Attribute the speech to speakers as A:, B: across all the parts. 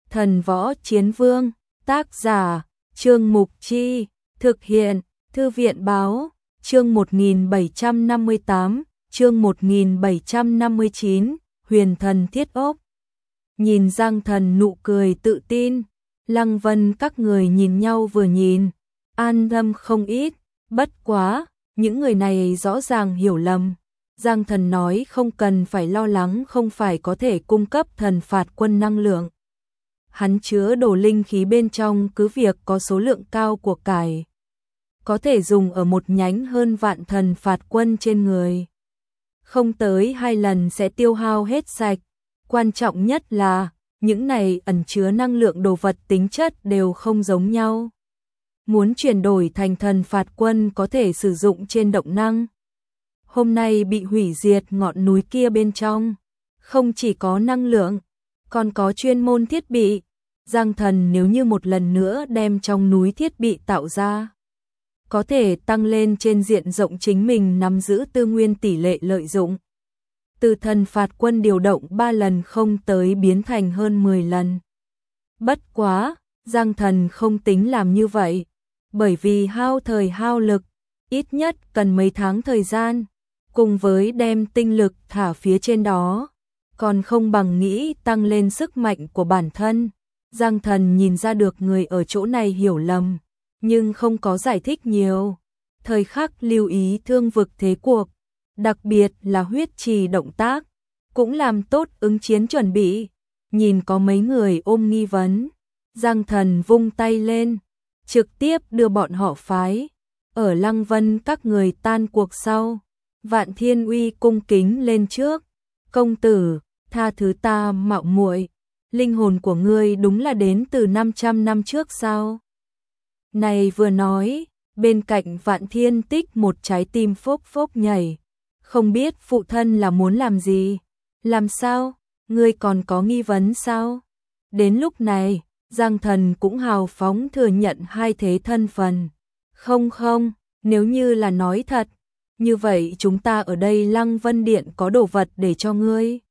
A: Thần Võ Chiến Vương, tác giả, Trương Mục Chi, thực hiện, Thư viện Báo, chương 1758, chương 1759, Huyền Thần Thiết Ốc. Nhìn Giang Thần nụ cười tự tin, Lăng Vân các người nhìn nhau vừa nhìn, an tâm không ít, bất quá, những người này rõ ràng hiểu lầm. Giang Thần nói không cần phải lo lắng, không phải có thể cung cấp thần phạt quân năng lượng. Hắn chứa đồ linh khí bên trong, cứ việc có số lượng cao của cải, có thể dùng ở một nhánh hơn vạn thần phạt quân trên người. Không tới 2 lần sẽ tiêu hao hết sạch. Quan trọng nhất là, những này ẩn chứa năng lượng đồ vật tính chất đều không giống nhau. Muốn chuyển đổi thành thần phạt quân có thể sử dụng trên động năng. Hôm nay bị hủy diệt ngọn núi kia bên trong, không chỉ có năng lượng, còn có chuyên môn thiết bị. Giang Thần nếu như một lần nữa đem trong núi thiết bị tạo ra, có thể tăng lên trên diện rộng chính mình nắm giữ tư nguyên tỷ lệ lợi dụng. Từ thần phạt quân điều động 3 lần không tới biến thành hơn 10 lần. Bất quá, Giang Thần không tính làm như vậy, bởi vì hao thời hao lực, ít nhất cần mấy tháng thời gian, cùng với đem tinh lực thả phía trên đó, còn không bằng nghĩ tăng lên sức mạnh của bản thân. Giang Thần nhìn ra được người ở chỗ này hiểu lầm, nhưng không có giải thích nhiều. Thời khắc lưu ý thương vực thế cuộc, đặc biệt là huyết trì động tác, cũng làm tốt ứng chiến chuẩn bị. Nhìn có mấy người ôm nghi vấn, Giang Thần vung tay lên, trực tiếp đưa bọn họ phái. Ở Lăng Vân các người tan cuộc sau, Vạn Thiên Uy cung kính lên trước. Công tử, tha thứ ta mạo muội, linh hồn của ngươi đúng là đến từ 500 năm trước sao? Này vừa nói, bên cạnh Vạn Thiên Tích một trái tim phốc phốc nhảy. Không biết phụ thân là muốn làm gì? Làm sao? Ngươi còn có nghi vấn sao? Đến lúc này, Giang Thần cũng hào phóng thừa nhận hai thế thân phần. Không, nếu như là nói thật, như vậy chúng ta ở đây Lăng Vân Điện có đồ vật để cho ngươi.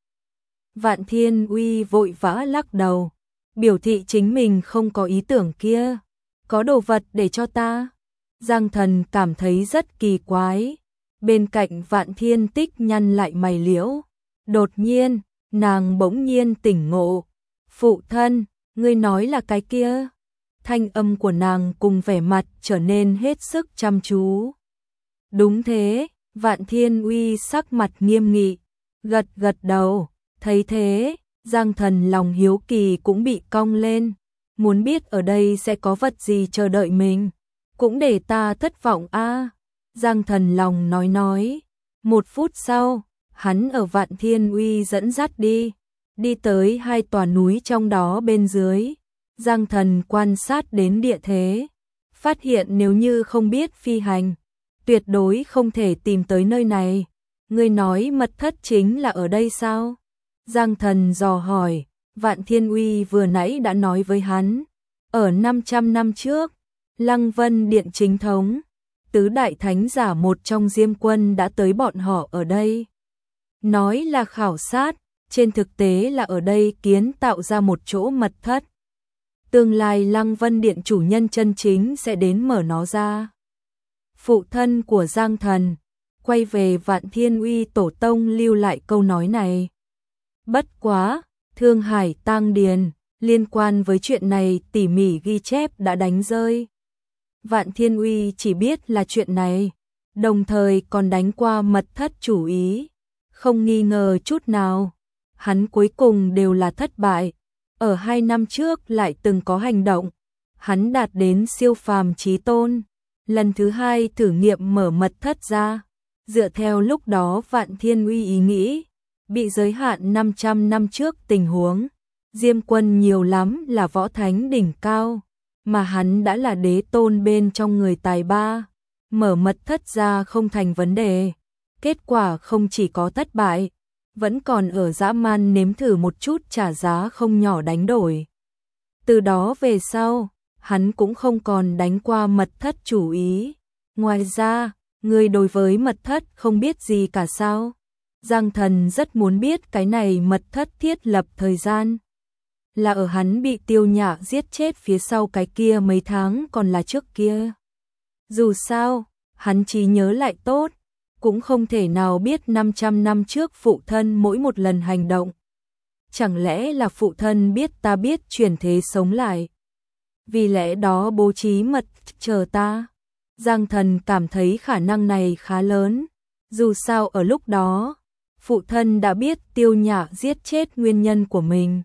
A: Vạn Thiên Uy vội vã lắc đầu, biểu thị chính mình không có ý tưởng kia. Có đồ vật để cho ta? Giang Thần cảm thấy rất kỳ quái. Bên cạnh Vạn Thiên Tích nhăn lại mày liễu. Đột nhiên, nàng bỗng nhiên tỉnh ngộ. Phụ thân, ngươi nói là cái kia. Thanh âm của nàng cùng vẻ mặt trở nên hết sức chăm chú. Đúng thế, Vạn Thiên Uy sắc mặt nghiêm nghị, gật đầu. Thấy thế, Giang Thần lòng hiếu kỳ cũng bị cong lên. Muốn biết ở đây sẽ có vật gì chờ đợi mình, cũng để ta thất vọng a. Giang Thần lòng nói. 1 phút sau, hắn ở Vạn Thiên Uy dẫn dắt đi tới 2 tòa núi trong đó bên dưới. Giang Thần quan sát đến địa thế, phát hiện nếu như không biết phi hành, tuyệt đối không thể tìm tới nơi này. Ngươi nói mật thất chính là ở đây sao? Giang Thần dò hỏi. Vạn Thiên Uy vừa nãy đã nói với hắn, ở 500 năm trước, Lăng Vân Điện chính thống, tứ đại thánh giả một trong Diêm Quân đã tới bọn họ ở đây. Nói là khảo sát, trên thực tế là ở đây kiến tạo ra một chỗ mật thất. Tương lai Lăng Vân Điện chủ nhân chân chính sẽ đến mở nó ra. Phụ thân của Giang Thần quay về Vạn Thiên Uy tổ tông lưu lại câu nói này. Bất quá, Thương Hải Tang Điền, liên quan với chuyện này tỉ mỉ ghi chép đã đánh rơi. Vạn Thiên Uy chỉ biết là chuyện này, đồng thời còn đánh qua mật thất chủ ý. Không nghi ngờ chút nào, hắn cuối cùng đều là thất bại. Ở 2 năm trước lại từng có hành động, hắn đạt đến siêu phàm chí tôn. Lần thứ 2 thử nghiệm mở mật thất ra, dựa theo lúc đó Vạn Thiên Uy ý nghĩ, bị giới hạn 500 năm trước tình huống, Diêm Quân nhiều lắm là võ thánh đỉnh cao, mà hắn đã là đế tôn bên trong người tài ba, mở mật thất ra không thành vấn đề. Kết quả không chỉ có thất bại, vẫn còn ở dã man nếm thử một chút trả giá không nhỏ đánh đổi. Từ đó về sau, hắn cũng không còn đánh qua mật thất chủ ý. Ngoài ra, người đối với mật thất không biết gì cả sao? Giang Thần rất muốn biết cái này mật thất thiết lập thời gian là ở hắn bị Tiêu Nhã giết chết phía sau cái kia mấy tháng còn là trước kia. Dù sao, hắn chỉ nhớ lại tốt, cũng không thể nào biết 500 năm trước phụ thân mỗi một lần hành động. Chẳng lẽ là phụ thân biết ta biết chuyển thế sống lại? Vì lẽ đó bố trí mật chờ ta. Giang Thần cảm thấy khả năng này khá lớn. Dù sao ở lúc đó, phụ thân đã biết Tiêu Nhã giết chết nguyên nhân của mình.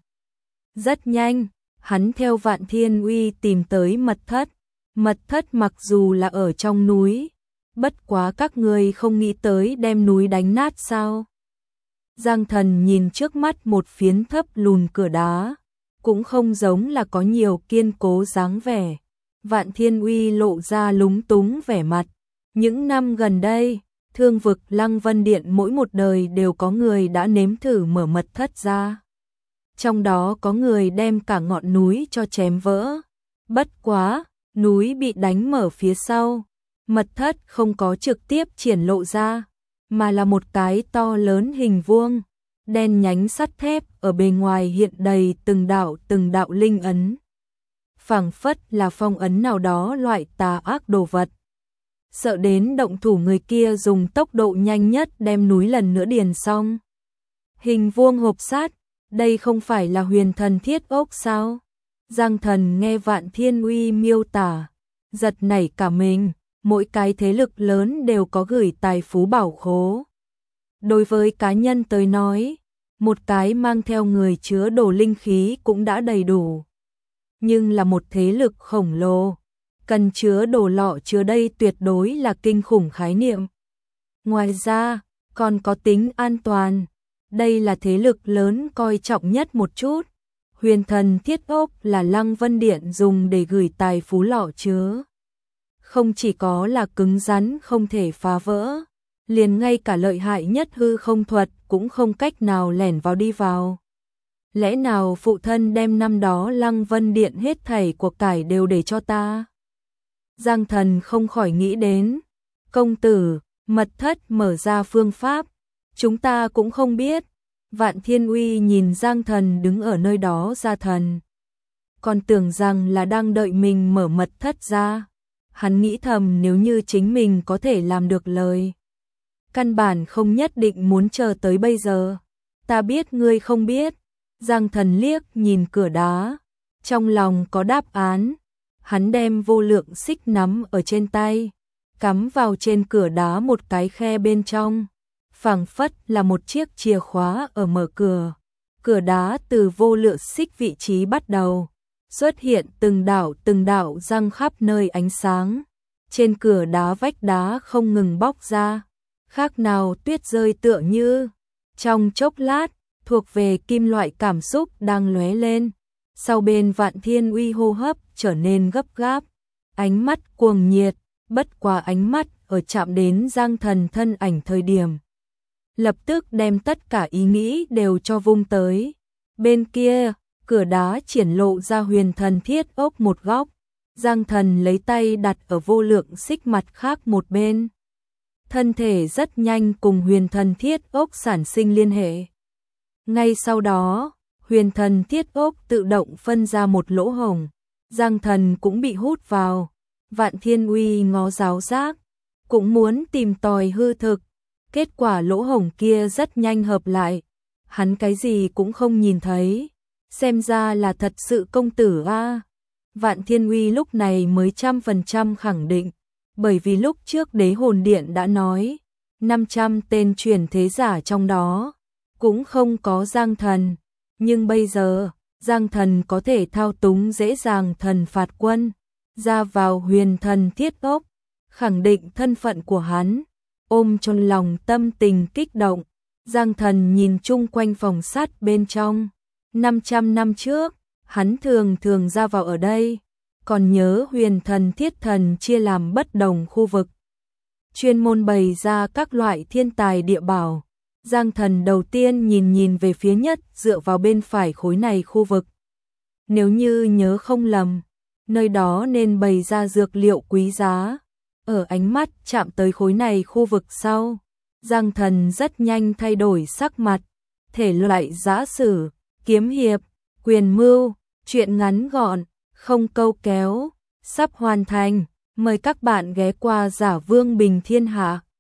A: Rất nhanh, hắn theo Vạn Thiên Uy tìm tới mật thất. Mật thất mặc dù là ở trong núi, bất quá các người không nghĩ tới đem núi đánh nát sao? Giang Thần nhìn trước mắt một phiến thấp lùn cửa đá, cũng không giống là có nhiều kiên cố dáng vẻ. Vạn Thiên Uy lộ ra lúng túng vẻ mặt. Những năm gần đây, Thương vực Lăng Vân Điện mỗi một đời đều có người đã nếm thử mở mật thất ra. Trong đó có người đem cả ngọn núi cho chém vỡ. Bất quá, núi bị đánh mở phía sau. Mật thất không có trực tiếp triển lộ ra, mà là một cái to lớn hình vuông, đen nhánh sắt thép ở bề ngoài hiện đầy từng đạo linh ấn. Phảng phất là phong ấn nào đó loại tà ác đồ vật. Sợ đến động thủ người kia dùng tốc độ nhanh nhất đem núi lần nữa điền xong. Hình vuông hộp sắt, đây không phải là huyền thần thiết ốc sao? Giang Thần nghe Vạn Thiên Uy miêu tả, giật nảy cả mình. Mỗi cái thế lực lớn đều có gửi tài phú bảo khố. Đối với cá nhân tới nói, một cái mang theo người chứa đồ linh khí cũng đã đầy đủ. Nhưng là một thế lực khổng lồ, cần chứa đồ lọ chứa đây tuyệt đối là kinh khủng khái niệm. Ngoài ra, còn có tính an toàn. Đây là thế lực lớn coi trọng nhất một chút. Huyền thần thiết ốc là Lăng Vân Điện dùng để gửi tài phú lọ chứa. Không chỉ có là cứng rắn không thể phá vỡ, liền ngay cả lợi hại nhất hư không thuật cũng không cách nào lẻn vào đi vào. Lẽ nào phụ thân đem năm đó Lăng Vân Điện hết thảy của cải đều để cho ta? Giang Thần không khỏi nghĩ đến, công tử, mật thất mở ra phương pháp, chúng ta cũng không biết. Vạn Thiên Uy nhìn Giang Thần đứng ở nơi đó ra thần, còn tưởng rằng là đang đợi mình mở mật thất ra. Hắn nghĩ thầm nếu như chính mình có thể làm được lời, căn bản không nhất định muốn chờ tới bây giờ. Ta biết ngươi không biết. Giang Thần liếc nhìn cửa đá, trong lòng có đáp án. Hắn đem vô lượng xích nắm ở trên tay, cắm vào trên cửa đá một cái khe bên trong, phảng phất là một chiếc chìa khóa ở mở cửa. Cửa đá từ vô lượng xích vị trí bắt đầu xuất hiện từng đạo răng khắp nơi ánh sáng. Trên cửa đá vách đá không ngừng bóc ra, khác nào tuyết rơi tựa như. Trong chốc lát, thuộc về kim loại cảm xúc đang lóe lên. Sau bên Vạn Thiên Uy hô hấp trở nên gấp gáp, ánh mắt cuồng nhiệt, bất quá ánh mắt ở chạm đến Giang Thần thân ảnh thời điểm, lập tức đem tất cả ý nghĩ đều cho vung tới. Bên kia, cửa đá triển lộ ra huyền thần thiết ốc một góc. Giang Thần lấy tay đặt ở vô lượng xích mặt khác một bên. Thân thể rất nhanh cùng huyền thần thiết ốc sản sinh liên hệ. Ngay sau đó, huyền thần thiết ốc tự động phân ra một lỗ hổng. Giang Thần cũng bị hút vào. Vạn Thiên Uy ngó giáo giác, cũng muốn tìm tòi hư thực. Kết quả lỗ hổng kia rất nhanh hợp lại. Hắn cái gì cũng không nhìn thấy. Xem ra là thật sự công tử a. Vạn Thiên Uy lúc này mới 100% khẳng định, bởi vì lúc trước Đế Hồn Điện đã nói, 500 tên truyền thế giả trong đó, cũng không có Giang Thần. Nhưng bây giờ, Giang Thần có thể thao túng dễ dàng thần phạt quân, ra vào huyền thần thiết ốc, khẳng định thân phận của hắn, ôm trong lòng tâm tình kích động. Giang Thần nhìn chung quanh phòng sắt bên trong. 500 năm trước, hắn thường ra vào ở đây, còn nhớ huyền thần thiết thần chia làm bất đồng khu vực, chuyên môn bày ra các loại thiên tài địa bảo. Giang Thần đầu tiên nhìn về phía nhất dựa vào bên phải khối này khu vực. Nếu như nhớ không lầm, nơi đó nên bày ra dược liệu quý giá. Ở ánh mắt chạm tới khối này khu vực sau, Giang Thần rất nhanh thay đổi sắc mặt, thể loại giã sử, kiếm hiệp, Quyền Mưu, truyện ngắn gọn, không câu kéo, sắp hoàn thành. Mời các bạn ghé qua Giả Vương Bình Thiên Hạ.